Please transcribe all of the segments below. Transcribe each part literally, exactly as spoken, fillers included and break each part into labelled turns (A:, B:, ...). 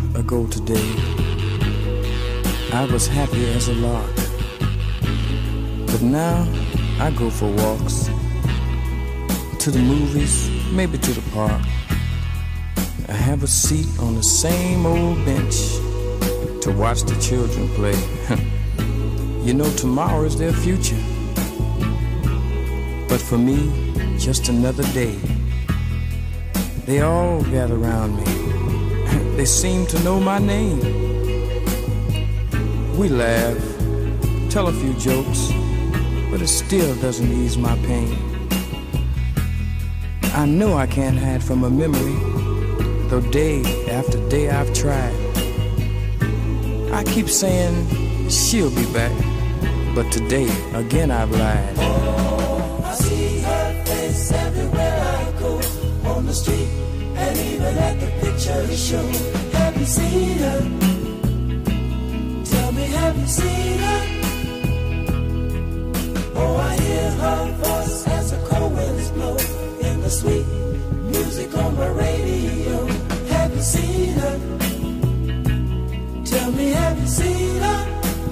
A: ago today, I was happy as a lark. But now I go for walks, to the movies, maybe to the park. I have a seat on the same old bench to watch the children play. You know, tomorrow is their future, but for me, just another day. They all gather around me. They seem to know my name. We laugh, tell a few jokes, but it still doesn't ease my pain. I know I can't hide from a memory, though day after day I've tried. I keep saying she'll be back, but today again I've lied.
B: Oh, I see her face everywhere I go, on the street and even at the picture show. Have you seen her? Tell me, have you seen her? Oh, I hear her voice as the cold winds blow in the sweet music on my radio. Have you seen her? Tell me, have you seen her?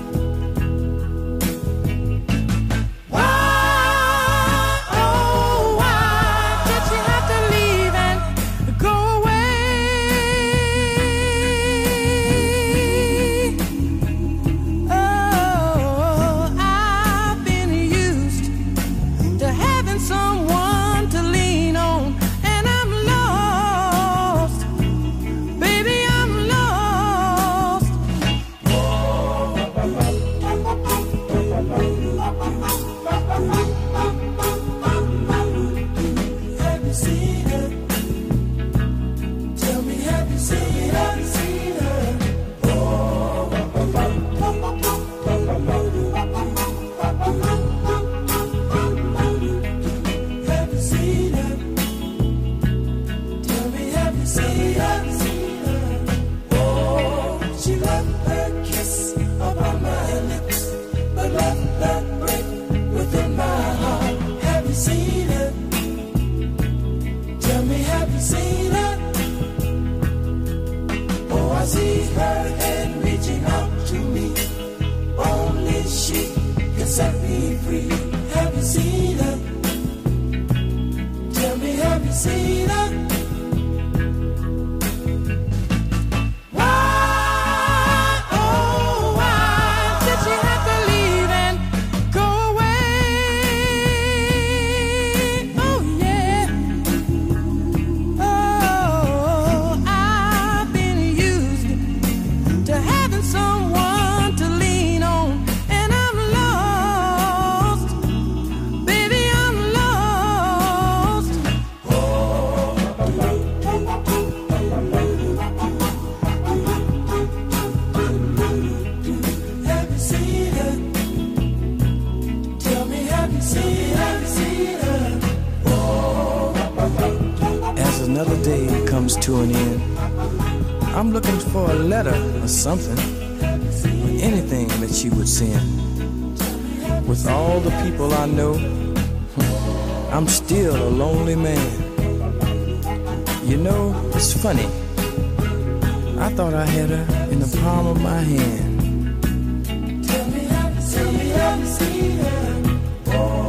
A: To an end, I'm looking for a letter or something, or anything that she would send. With all the people I know, I'm still a lonely man. You know, it's funny, I thought I had her in the palm of my hand.
B: Tell me, have you seen her? Oh.